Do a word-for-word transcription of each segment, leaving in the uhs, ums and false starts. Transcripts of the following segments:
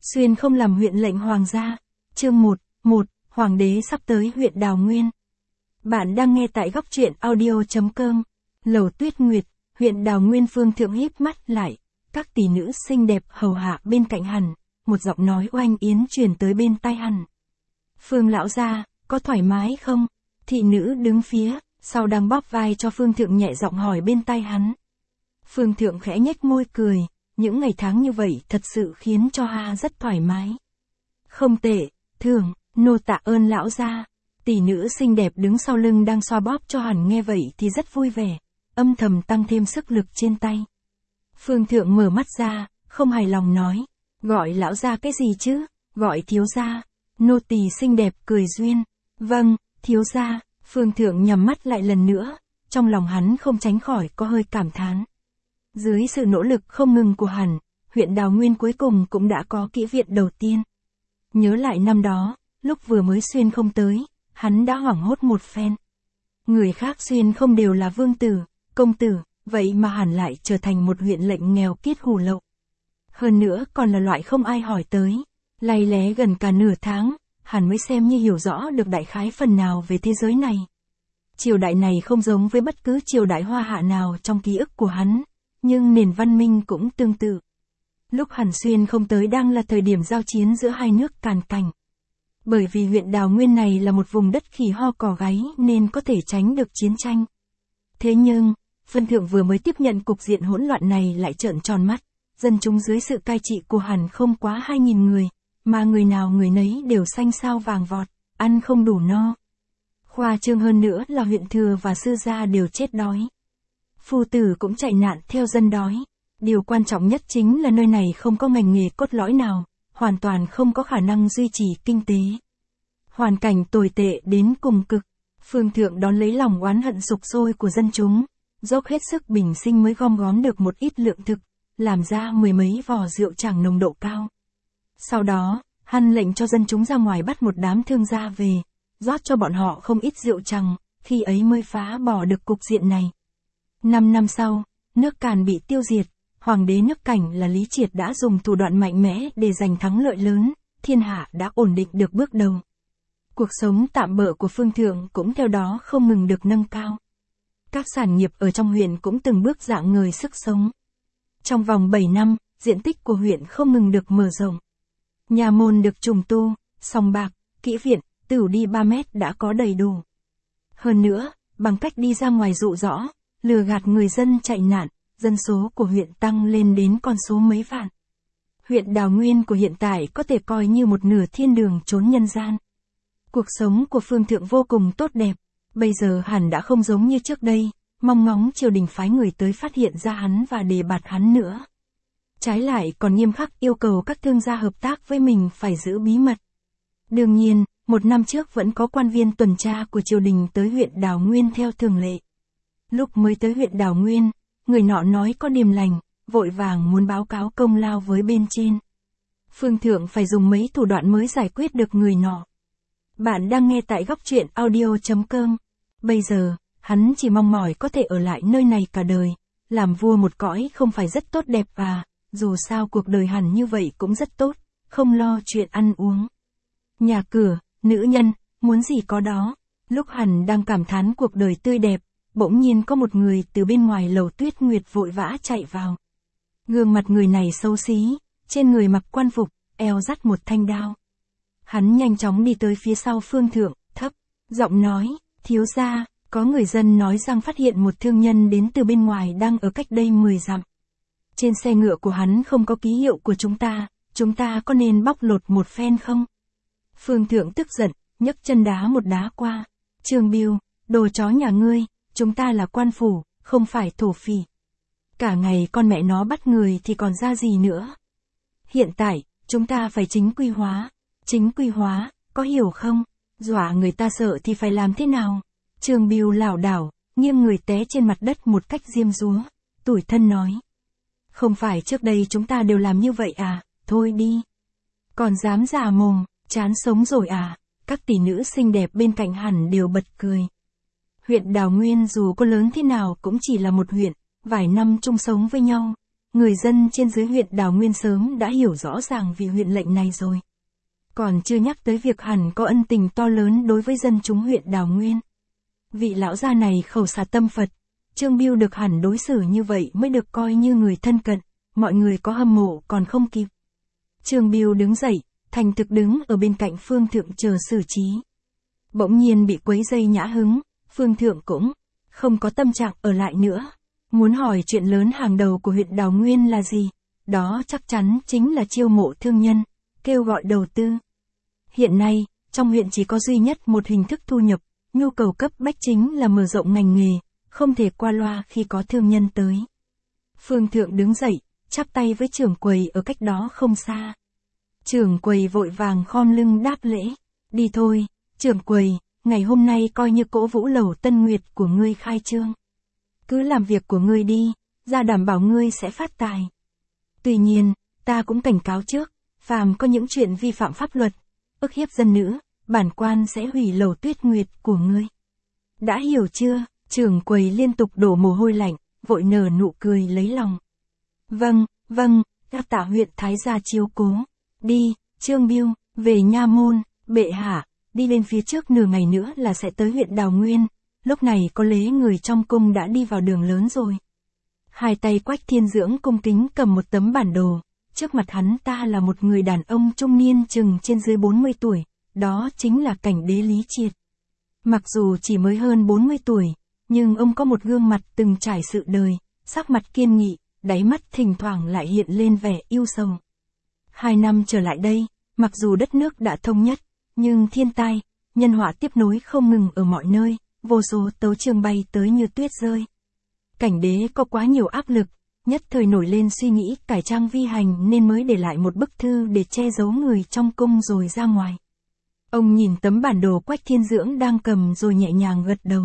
Xuyên không làm huyện lệnh hoàng gia. Chương một, một, Hoàng đế sắp tới huyện Đào Nguyên. Bạn đang nghe tại góc truyện audio chấm com. Lầu Tuyết Nguyệt, huyện Đào Nguyên. Phương Thượng híp mắt lại, các tỷ nữ xinh đẹp hầu hạ bên cạnh hắn, một giọng nói oanh yến truyền tới bên tai hắn. Phương lão gia, có thoải mái không? Thị nữ đứng phía sau đang bóp vai cho Phương Thượng nhẹ giọng hỏi bên tai hắn. Phương Thượng khẽ nhếch môi cười, những ngày tháng như vậy thật sự khiến cho ha rất thoải mái. Không tệ, thường, nô tạ ơn lão gia. Tỷ nữ xinh đẹp đứng sau lưng đang xoa bóp cho hắn nghe vậy thì rất vui vẻ, âm thầm tăng thêm sức lực trên tay. Phương Thượng mở mắt ra, không hài lòng nói, gọi lão gia cái gì chứ, gọi thiếu gia. Nô tỳ xinh đẹp cười duyên, vâng, thiếu gia. Phương Thượng nhắm mắt lại lần nữa, trong lòng hắn không tránh khỏi có hơi cảm thán. Dưới sự nỗ lực không ngừng của hắn, huyện Đào Nguyên cuối cùng cũng đã có kỹ viện đầu tiên. Nhớ lại năm đó, lúc vừa mới xuyên không tới, hắn đã hoảng hốt một phen. Người khác xuyên không đều là vương tử, công tử, vậy mà hắn lại trở thành một huyện lệnh nghèo kiết hủ lậu. Hơn nữa còn là loại không ai hỏi tới. Lay lé gần cả nửa tháng, hắn mới xem như hiểu rõ được đại khái phần nào về thế giới này. Triều đại này không giống với bất cứ triều đại Hoa Hạ nào trong ký ức của hắn, nhưng nền văn minh cũng tương tự. Lúc hắn xuyên không tới đang là thời điểm giao chiến giữa hai nước càn cành. Bởi vì huyện Đào Nguyên này là một vùng đất khỉ ho cỏ gáy nên có thể tránh được chiến tranh. Thế nhưng, Phương Thượng vừa mới tiếp nhận cục diện hỗn loạn này lại trợn tròn mắt, dân chúng dưới sự cai trị của hắn không quá hai nghìn người, mà người nào người nấy đều xanh xao vàng vọt, ăn không đủ no. Khoa trương hơn nữa là huyện thừa và sư gia đều chết đói. Phu tử cũng chạy nạn theo dân đói. Điều quan trọng nhất chính là nơi này không có ngành nghề cốt lõi nào, hoàn toàn không có khả năng duy trì kinh tế. Hoàn cảnh tồi tệ đến cùng cực. Phương Thượng đón lấy lòng oán hận sục sôi của dân chúng, dốc hết sức bình sinh mới gom góp được một ít lượng thực, làm ra mười mấy vò rượu tràng nồng độ cao. Sau đó, hắn lệnh cho dân chúng ra ngoài bắt một đám thương gia về, rót cho bọn họ không ít rượu tràng, khi ấy mới phá bỏ được cục diện này. Năm năm sau, nước Càn bị tiêu diệt, hoàng đế nước Cảnh là Lý Triệt đã dùng thủ đoạn mạnh mẽ để giành thắng lợi lớn, thiên hạ đã ổn định được bước đầu. Cuộc sống tạm bợ của Phương Thượng cũng theo đó không ngừng được nâng cao. Các sản nghiệp ở trong huyện cũng từng bước rạng ngời sức sống. Trong vòng bảy năm, diện tích của huyện không ngừng được mở rộng. Nhà môn được trùng tu, sòng bạc, kỹ viện, tửu đi ba mét đã có đầy đủ. Hơn nữa, bằng cách đi ra ngoài dụ dõ, lừa gạt người dân chạy nạn, dân số của huyện tăng lên đến con số mấy vạn. Huyện Đào Nguyên của hiện tại có thể coi như một nửa thiên đường chốn nhân gian. Cuộc sống của Phương Thượng vô cùng tốt đẹp, bây giờ hẳn đã không giống như trước đây, mong ngóng triều đình phái người tới phát hiện ra hắn và đề bạt hắn nữa. Trái lại còn nghiêm khắc yêu cầu các thương gia hợp tác với mình phải giữ bí mật. Đương nhiên, một năm trước vẫn có quan viên tuần tra của triều đình tới huyện Đào Nguyên theo thường lệ. Lúc mới tới huyện Đào Nguyên, người nọ nói có điềm lành, vội vàng muốn báo cáo công lao với bên trên. Phương Thượng phải dùng mấy thủ đoạn mới giải quyết được người nọ. Bạn đang nghe tại góc truyện audio chấm com. Bây giờ, hắn chỉ mong mỏi có thể ở lại nơi này cả đời, làm vua một cõi không phải rất tốt đẹp à, dù sao cuộc đời hắn như vậy cũng rất tốt, không lo chuyện ăn uống. Nhà cửa, nữ nhân, muốn gì có đó. Lúc hắn đang cảm thán cuộc đời tươi đẹp, bỗng nhiên có một người từ bên ngoài Lầu Tuyết Nguyệt vội vã chạy vào. Gương mặt người này xấu xí, trên người mặc quan phục, eo dắt một thanh đao. Hắn nhanh chóng đi tới phía sau Phương Thượng, thấp giọng nói, thiếu gia, có người dân nói rằng phát hiện một thương nhân đến từ bên ngoài đang ở cách đây mười dặm. Trên xe ngựa của hắn không có ký hiệu của chúng ta, chúng ta có nên bóc lột một phen không? Phương Thượng tức giận, nhấc chân đá một đá qua. Trương Biêu, đồ chó nhà ngươi, chúng ta là quan phủ, không phải thổ phỉ. Cả ngày con mẹ nó bắt người thì còn ra gì nữa. Hiện tại, chúng ta phải chính quy hóa. Chính quy hóa, có hiểu không? Dọa người ta sợ thì phải làm thế nào? Trương Biêu lảo đảo, nghiêng người té trên mặt đất một cách diêm dúa, tủi thân nói. Không phải trước đây chúng ta đều làm như vậy à, thôi đi. Còn dám giả mồm, chán sống rồi à, các tỷ nữ xinh đẹp bên cạnh hẳn đều bật cười. Huyện Đào Nguyên dù có lớn thế nào cũng chỉ là một huyện, vài năm chung sống với nhau, người dân trên dưới huyện Đào Nguyên sớm đã hiểu rõ ràng vì huyện lệnh này rồi. Còn chưa nhắc tới việc hẳn có ân tình to lớn đối với dân chúng huyện Đào Nguyên. Vị lão gia này khẩu xà tâm Phật, Trương Bưu được hẳn đối xử như vậy mới được coi như người thân cận, mọi người có hâm mộ còn không kịp. Trương Bưu đứng dậy, thành thực đứng ở bên cạnh Phương Thượng chờ xử trí. Bỗng nhiên bị quấy dây nhã hứng, Phương Thượng cũng không có tâm trạng ở lại nữa. Muốn hỏi chuyện lớn hàng đầu của huyện Đào Nguyên là gì? Đó chắc chắn chính là chiêu mộ thương nhân, kêu gọi đầu tư. Hiện nay, trong huyện chỉ có duy nhất một hình thức thu nhập, nhu cầu cấp bách chính là mở rộng ngành nghề, không thể qua loa khi có thương nhân tới. Phương Thượng đứng dậy, chắp tay với trưởng quầy ở cách đó không xa. Trưởng quầy vội vàng khom lưng đáp lễ. Đi thôi, trưởng quầy, ngày hôm nay coi như cỗ vũ lầu Tân Nguyệt của ngươi khai trương. Cứ làm việc của ngươi đi, ra đảm bảo ngươi sẽ phát tài. Tuy nhiên, ta cũng cảnh cáo trước, phàm có những chuyện vi phạm pháp luật, ức hiếp dân nữ, bản quan sẽ hủy lầu Tuyết Nguyệt của ngươi. Đã hiểu chưa? Trưởng quầy liên tục đổ mồ hôi lạnh, vội nở nụ cười lấy lòng. Vâng, vâng, các tạ huyện Thái gia chiếu cố. Đi, Trương Bưu, về nha môn, bệ hạ, đi lên phía trước nửa ngày nữa là sẽ tới huyện Đào Nguyên. Lúc này có lẽ người trong cung đã đi vào đường lớn rồi. Hai tay Quách Thiên Dưỡng cung kính cầm một tấm bản đồ. Trước mặt hắn ta là một người đàn ông trung niên chừng trên dưới bốn mươi tuổi. Đó chính là cảnh đế Lý Triệt. Mặc dù chỉ mới hơn bốn mươi tuổi, nhưng ông có một gương mặt từng trải sự đời, sắc mặt kiên nghị, đáy mắt thỉnh thoảng lại hiện lên vẻ yêu sầu. Hai năm trở lại đây, mặc dù đất nước đã thống nhất, nhưng thiên tai, nhân họa tiếp nối không ngừng ở mọi nơi, vô số tấu chương bay tới như tuyết rơi. Cảnh đế có quá nhiều áp lực, nhất thời nổi lên suy nghĩ cải trang vi hành nên mới để lại một bức thư để che giấu người trong cung rồi ra ngoài. Ông nhìn tấm bản đồ Quách Thiên Dưỡng đang cầm rồi nhẹ nhàng gật đầu.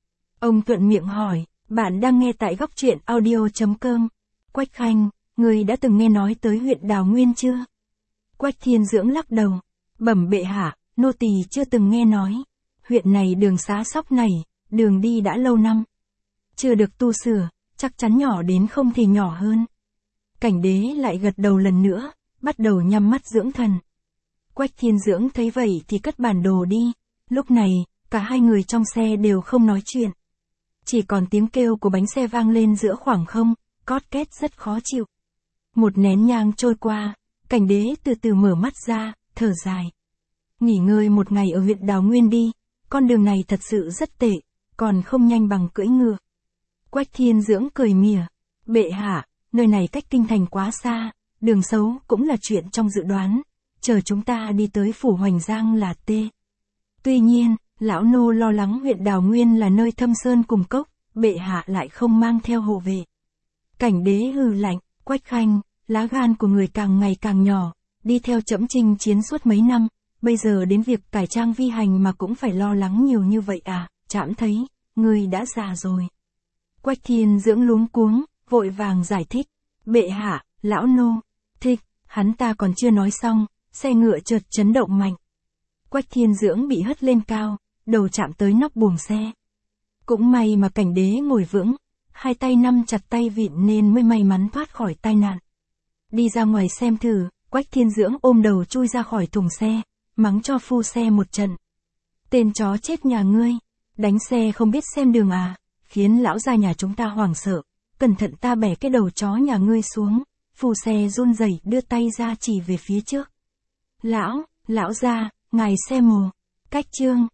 Ông thuận miệng hỏi, bạn đang nghe tại góc truyện audio chấm com. Quách Khanh, người đã từng nghe nói tới huyện Đào Nguyên chưa? Quách Thiên Dưỡng lắc đầu, bẩm bệ hạ, nô tỳ chưa từng nghe nói. Huyện này đường xá sóc nảy, đường đi đã lâu năm. Chưa được tu sửa, chắc chắn nhỏ đến không thể nhỏ hơn. Cảnh đế lại gật đầu lần nữa, bắt đầu nhắm mắt dưỡng thần. Quách Thiên Dưỡng thấy vậy thì cất bản đồ đi. Lúc này, cả hai người trong xe đều không nói chuyện. Chỉ còn tiếng kêu của bánh xe vang lên giữa khoảng không, cót két rất khó chịu. Một nén nhang trôi qua, cảnh đế từ từ mở mắt ra, thở dài. Nghỉ ngơi một ngày ở huyện Đào Nguyên đi, con đường này thật sự rất tệ, còn không nhanh bằng cưỡi ngựa. Quách Thiên Dưỡng cười mỉa, bệ hạ, nơi này cách kinh thành quá xa, đường xấu cũng là chuyện trong dự đoán, chờ chúng ta đi tới phủ Hoành Giang là tê. Tuy nhiên, lão nô lo lắng huyện Đào Nguyên là nơi thâm sơn cùng cốc, bệ hạ lại không mang theo hộ vệ. Cảnh đế hừ lạnh, Quách Khanh, lá gan của người càng ngày càng nhỏ, đi theo trẫm chinh chiến suốt mấy năm, bây giờ đến việc cải trang vi hành mà cũng phải lo lắng nhiều như vậy à, trẫm thấy, người đã già rồi. Quách Thiên Dưỡng luống cuống, vội vàng giải thích, bệ hạ, lão nô, thích, hắn ta còn chưa nói xong, xe ngựa chợt chấn động mạnh. Quách Thiên Dưỡng bị hất lên cao, đầu chạm tới nóc buồng xe. Cũng may mà cảnh đế ngồi vững, hai tay nắm chặt tay vịn nên mới may mắn thoát khỏi tai nạn. Đi ra ngoài xem thử, Quách Thiên Dưỡng ôm đầu chui ra khỏi thùng xe, mắng cho phu xe một trận. Tên chó chết nhà ngươi, đánh xe không biết xem đường à, khiến lão gia nhà chúng ta hoảng sợ, cẩn thận ta bẻ cái đầu chó nhà ngươi xuống. Phu xe run rẩy đưa tay ra chỉ về phía trước. Lão, lão gia, ngài xe mồ, cách chương.